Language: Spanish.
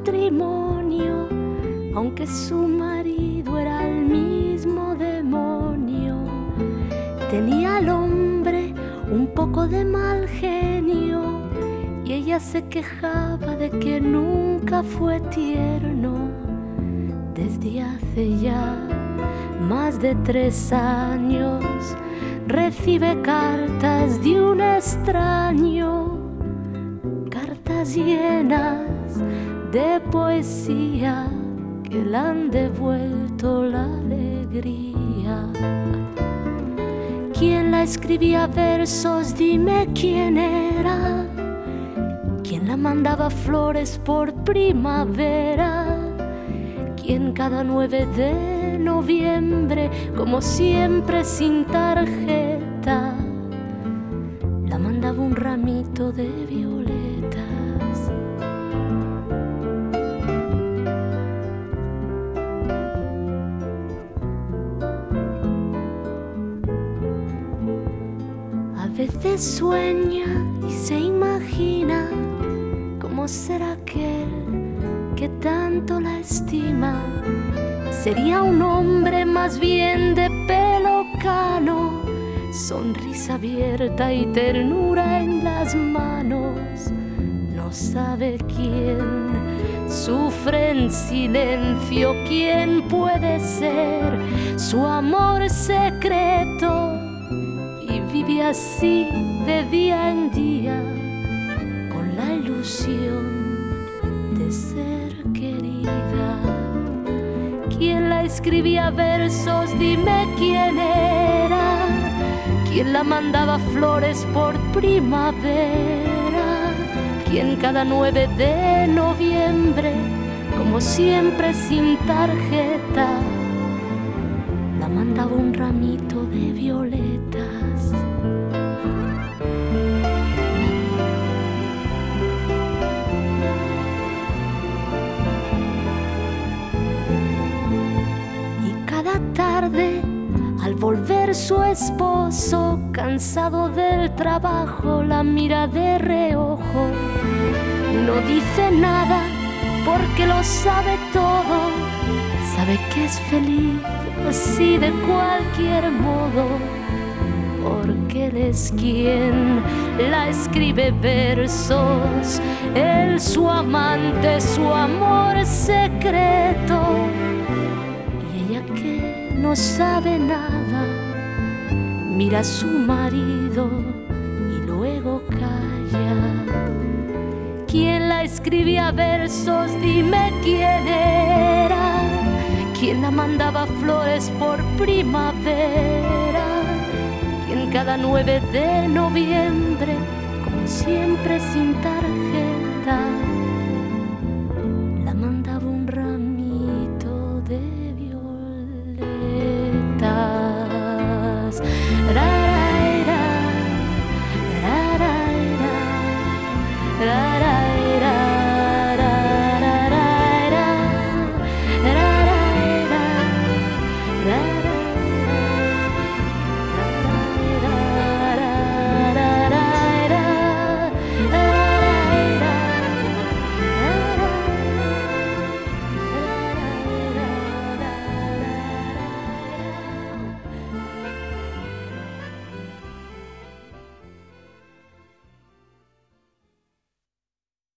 matrimonio, aunque su marido era el mismo demonio. Tenía al hombre un poco de mal genio y ella se quejaba de que nunca fue tierno. Desde hace ya más de 3 años recibe cartas de un extraño, cartas llenas de poesía que le han devuelto la alegría. ¿Quién la escribía versos? Dime quién era. ¿Quién la mandaba flores por primavera? ¿Quién cada 9 de noviembre, como siempre sin tarjeta, la mandaba un ramito de violetas? A veces sueña y se imagina cómo será aquel que tanto la estima. Sería un hombre más bien de pelo cano, sonrisa abierta y ternura en las manos. No sabe quién sufre en silencio, quién puede ser su amor secreto, y vive así de día en día con la ilusión de ser querida. ¿Quién la escribía versos? Dime quién era. ¿Quién la mandaba flores por primavera? ¿Quién cada 9 de noviembre, como siempre sin tarjeta, la mandaba un ramito de violetas? Tarde, al volver su esposo, cansado del trabajo, la mira de reojo. No dice nada porque lo sabe todo. Sabe que es feliz así de cualquier modo, porque él es quien la escribe versos. Él, su amante, su amor secreto. No sabe nada, mira a su marido y luego calla. ¿Quién la escribía versos? Dime quién era. ¿Quién la mandaba flores por primavera? ¿Quién cada 9 de noviembre, como siempre sin tarjeta,